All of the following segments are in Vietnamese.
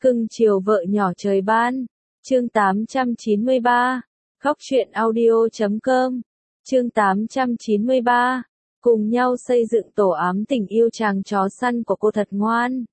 Cưng chiều vợ nhỏ trời ban. Chương 893. Khóc chuyện audio.com. Chương 893. Cùng nhau xây dựng tổ ấm tình yêu chàng chó săn của cô thật ngoan.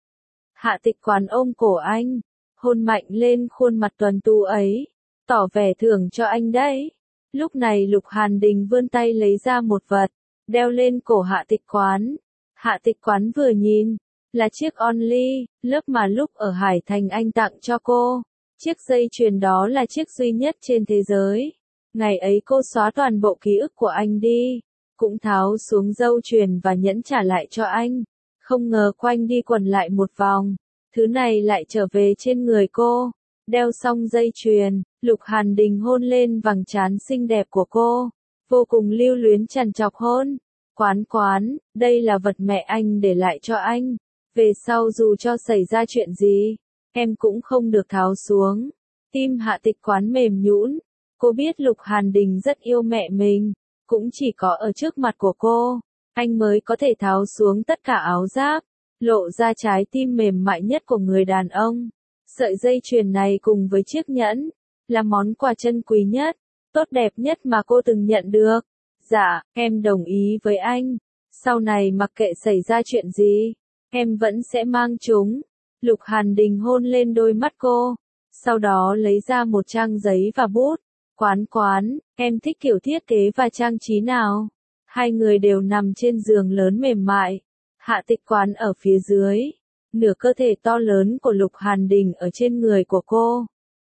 Hạ Tịch Quán ôm cổ anh, hôn mạnh lên khuôn mặt tuấn tú ấy, tỏ vẻ thưởng cho anh đấy. Lúc này Lục Hàn Đình vươn tay lấy ra một vật, đeo lên cổ Hạ Tịch Quán. Hạ Tịch Quán vừa nhìn, là chiếc Only, lớp mà lúc ở Hải Thành anh tặng cho cô. Chiếc dây chuyền đó là chiếc duy nhất trên thế giới. Ngày ấy cô xóa toàn bộ ký ức của anh đi, cũng tháo xuống dây chuyền và nhẫn trả lại cho anh. Không ngờ quanh đi quẩn lại một vòng, thứ này lại trở về trên người cô. Đeo xong dây chuyền, Lục Hàn Đình hôn lên vầng trán xinh đẹp của cô, vô cùng lưu luyến trằn trọc hôn. Quán Quán, đây là vật mẹ anh để lại cho anh. Về sau dù cho xảy ra chuyện gì, em cũng không được tháo xuống. Tim Hạ Tịch Quán mềm nhũn. Cô biết Lục Hàn Đình rất yêu mẹ mình, cũng chỉ có ở trước mặt của cô, anh mới có thể tháo xuống tất cả áo giáp, lộ ra trái tim mềm mại nhất của người đàn ông. Sợi dây chuyền này cùng với chiếc nhẫn, là món quà chân quý nhất, tốt đẹp nhất mà cô từng nhận được. Dạ, em đồng ý với anh. Sau này mặc kệ xảy ra chuyện gì, em vẫn sẽ mang chúng. Lục Hàn Đình hôn lên đôi mắt cô, sau đó lấy ra một trang giấy và bút. Quán Quán, em thích kiểu thiết kế và trang trí nào? Hai người đều nằm trên giường lớn mềm mại. Hạ Tịch Quán ở phía dưới, nửa cơ thể to lớn của Lục Hàn Đình ở trên người của cô.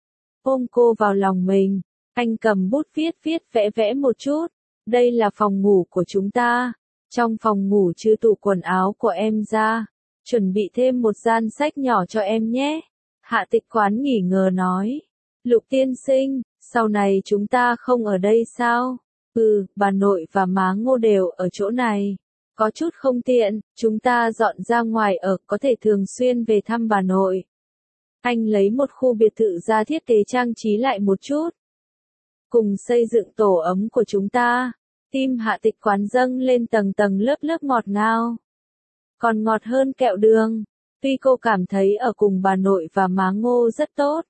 Ôm cô vào lòng mình, anh cầm bút viết vẽ một chút. Đây là phòng ngủ của chúng ta. Trong phòng ngủ trừ tủ quần áo của em ra, chuẩn bị thêm một gian sách nhỏ cho em nhé. Hạ Tịch Quán nghỉ ngờ nói. Lục tiên sinh, sau này chúng ta không ở đây sao? Bà nội và má Ngô đều ở chỗ này. Có chút không tiện, chúng ta dọn ra ngoài ở, có thể thường xuyên về thăm bà nội. Anh lấy một khu biệt thự ra thiết kế trang trí lại một chút. Cùng xây dựng tổ ấm của chúng ta. Tim Hạ Tịch Quán dâng lên tầng tầng lớp ngọt ngào. Còn ngọt hơn kẹo đường. Tuy cô cảm thấy ở cùng bà nội và má Ngô rất tốt,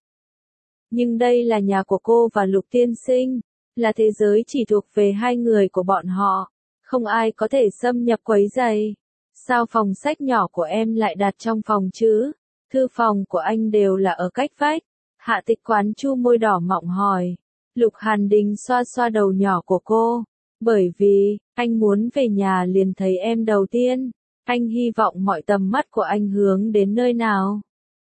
nhưng đây là nhà của cô và Lục tiên sinh, là thế giới chỉ thuộc về hai người của bọn họ, không ai có thể xâm nhập quấy rầy. Sao phòng sách nhỏ của em lại đặt trong phòng chứ? Thư phòng của anh đều là ở cách vách. Hạ Tịch Quán chu môi đỏ mọng hỏi. Lục Hàn Đình xoa xoa đầu nhỏ của cô. Bởi vì, anh muốn về nhà liền thấy em đầu tiên. Anh hy vọng mọi tầm mắt của anh hướng đến nơi nào,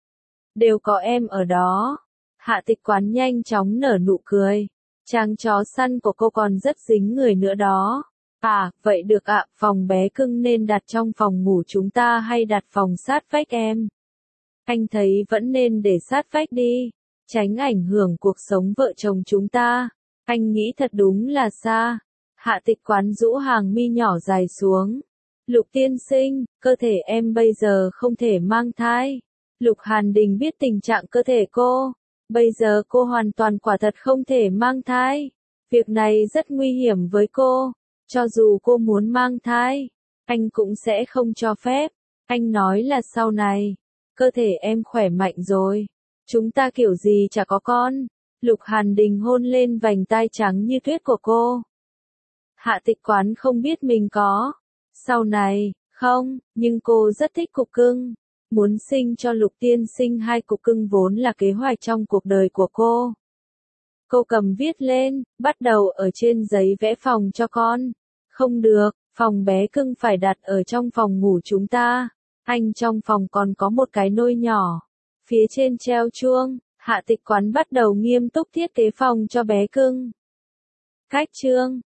đều có em ở đó. Hạ Tịch Quán nhanh chóng nở nụ cười. Chàng chó săn của cô còn rất dính người nữa đó. À, vậy được ạ, phòng bé cưng nên đặt trong phòng ngủ chúng ta hay đặt phòng sát vách em? Anh thấy vẫn nên để sát vách đi, tránh ảnh hưởng cuộc sống vợ chồng chúng ta. Anh nghĩ thật đúng là xa. Hạ Tịch Quán rũ hàng mi nhỏ dài xuống. Lục tiên sinh, cơ thể em bây giờ không thể mang thai. Lục Hàn Đình biết tình trạng cơ thể cô. Bây giờ cô hoàn toàn quả thật không thể mang thai. Việc này rất nguy hiểm với cô. Cho dù cô muốn mang thai, anh cũng sẽ không cho phép. Anh nói là sau này, cơ thể em khỏe mạnh rồi, chúng ta kiểu gì chả có con. Lục Hàn Đình hôn lên vành tai trắng như tuyết của cô. Hạ Tịch Quán không biết mình có sau này không, nhưng cô rất thích cục cưng. Muốn sinh cho Lục tiên sinh 2 cục cưng vốn là kế hoạch trong cuộc đời của cô. Cô cầm viết lên, bắt đầu ở trên giấy vẽ phòng cho con. Không được, phòng bé cưng phải đặt ở trong phòng ngủ chúng ta. Anh trong phòng còn có một cái nôi nhỏ, phía trên treo chuông. Hạ Tịch Quán bắt đầu nghiêm túc thiết kế phòng cho bé cưng. Cách chương